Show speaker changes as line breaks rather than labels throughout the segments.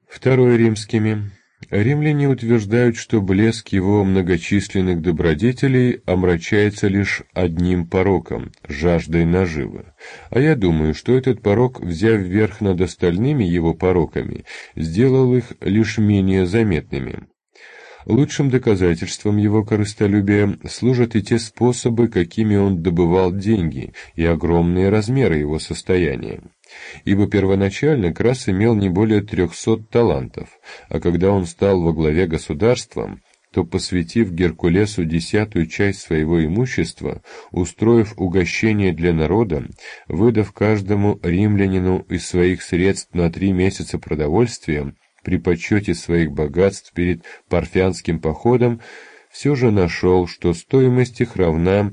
Второе римскими. Римляне утверждают, что блеск его многочисленных добродетелей омрачается лишь одним пороком – жаждой наживы. А я думаю, что этот порок, взяв верх над остальными его пороками, сделал их лишь менее заметными. Лучшим доказательством его корыстолюбия служат и те способы, какими он добывал деньги, и огромные размеры его состояния. Ибо первоначально Крас имел не более 300 талантов, а когда он стал во главе государства, то, посвятив Геркулесу 10-ю часть своего имущества, устроив угощение для народа, выдав каждому римлянину из своих средств на 3 месяца продовольствия, при подсчете своих богатств перед парфянским походом, все же нашел, что стоимость их равна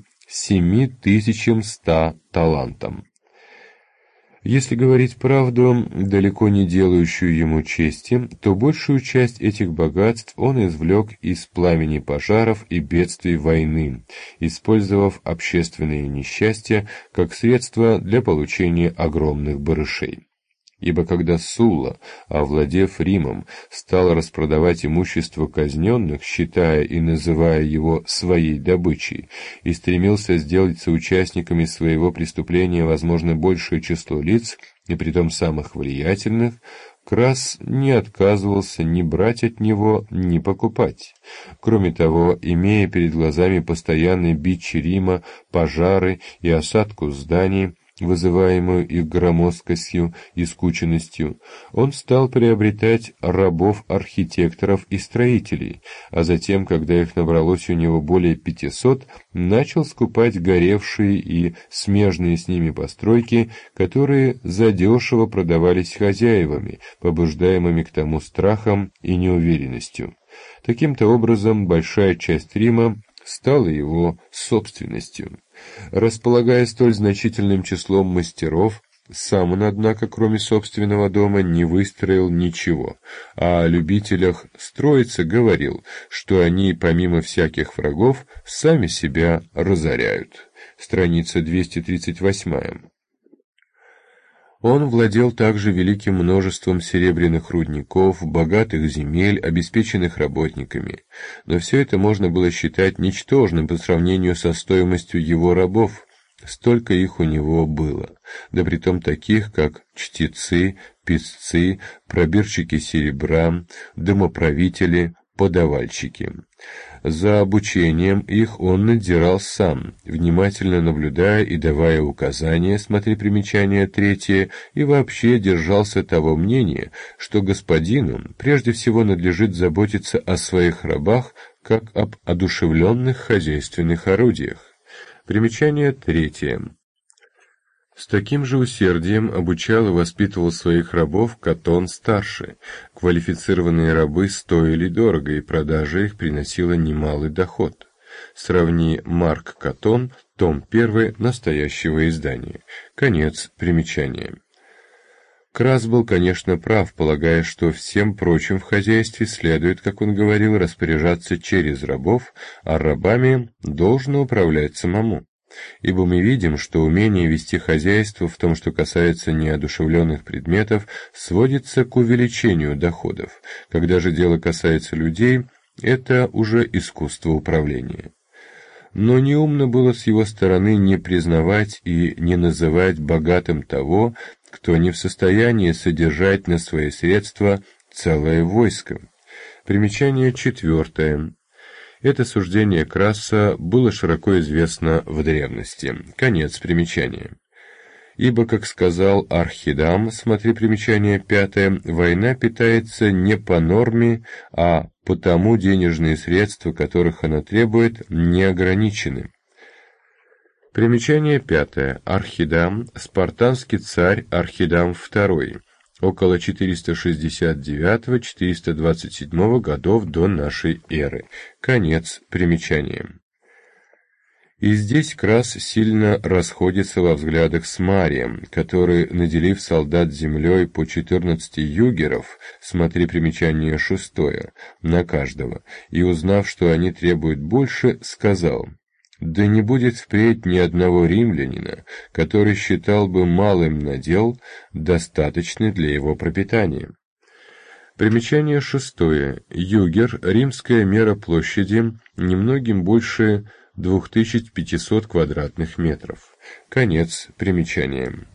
7100 талантам. Если говорить правду, далеко не делающую ему чести, то большую часть этих богатств он извлек из пламени пожаров и бедствий войны, использовав общественные несчастья как средство для получения огромных барышей. Ибо когда Сулла, овладев Римом, стал распродавать имущество казненных, считая и называя его своей добычей, и стремился сделать соучастниками своего преступления возможно большее число лиц, и притом самых влиятельных, Крас не отказывался ни брать от него, ни покупать. Кроме того, имея перед глазами постоянный бич Рима, пожары и осадку зданий, вызываемую их громоздкостью и скученностью, он стал приобретать рабов-архитекторов и строителей, а затем, когда их набралось у него более 500, начал скупать горевшие и смежные с ними постройки, которые задешево продавались хозяевами, побуждаемыми к тому страхом и неуверенностью. Таким-то образом, большая часть Рима стала его собственностью. Располагая столь значительным числом мастеров, сам он, однако, кроме собственного дома, не выстроил ничего, а о любителях строиться говорил, что они, помимо всяких врагов, сами себя разоряют. Страница 238. Он владел также великим множеством серебряных рудников, богатых земель, обеспеченных работниками. Но все это можно было считать ничтожным по сравнению со стоимостью его рабов. Столько их у него было, да притом таких, как чтецы, писцы, пробирщики серебра, домоправители, подавальщики. За обучением их он надзирал сам, внимательно наблюдая и давая указания, смотри примечание 3, и вообще держался того мнения, что господину прежде всего надлежит заботиться о своих рабах, как об одушевленных хозяйственных орудиях. Примечание 3. С таким же усердием обучал и воспитывал своих рабов Катон-старший. Квалифицированные рабы стоили дорого, и продажа их приносила немалый доход. Сравни Марк Катон, том 1 настоящего издания. Конец примечания. Крас был, конечно, прав, полагая, что всем прочим в хозяйстве следует, как он говорил, распоряжаться через рабов, а рабами должно управлять самому. Ибо мы видим, что умение вести хозяйство в том, что касается неодушевленных предметов, сводится к увеличению доходов. Когда же дело касается людей, это уже искусство управления. Но неумно было с его стороны не признавать и не называть богатым того, кто не в состоянии содержать на свои средства целое войско. Примечание 4. Это суждение Краса было широко известно в древности. Конец примечания. Ибо, как сказал Архидам, смотри примечание 5, война питается не по норме, а потому денежные средства, которых она требует, не ограничены. Примечание 5. Архидам, спартанский царь Архидам II, около 469-427 годов до нашей эры. Конец примечания. И здесь Крас сильно расходится во взглядах с Марием, который, наделив солдат землей по 14 югеров, смотри примечание 6, на каждого, и узнав, что они требуют больше, сказал: «Да не будет впредь ни одного римлянина, который считал бы малым надел, достаточный для его пропитания». Примечание шестое. Югер. Римская мера площади, немногим больше 2500 квадратных метров. Конец примечания.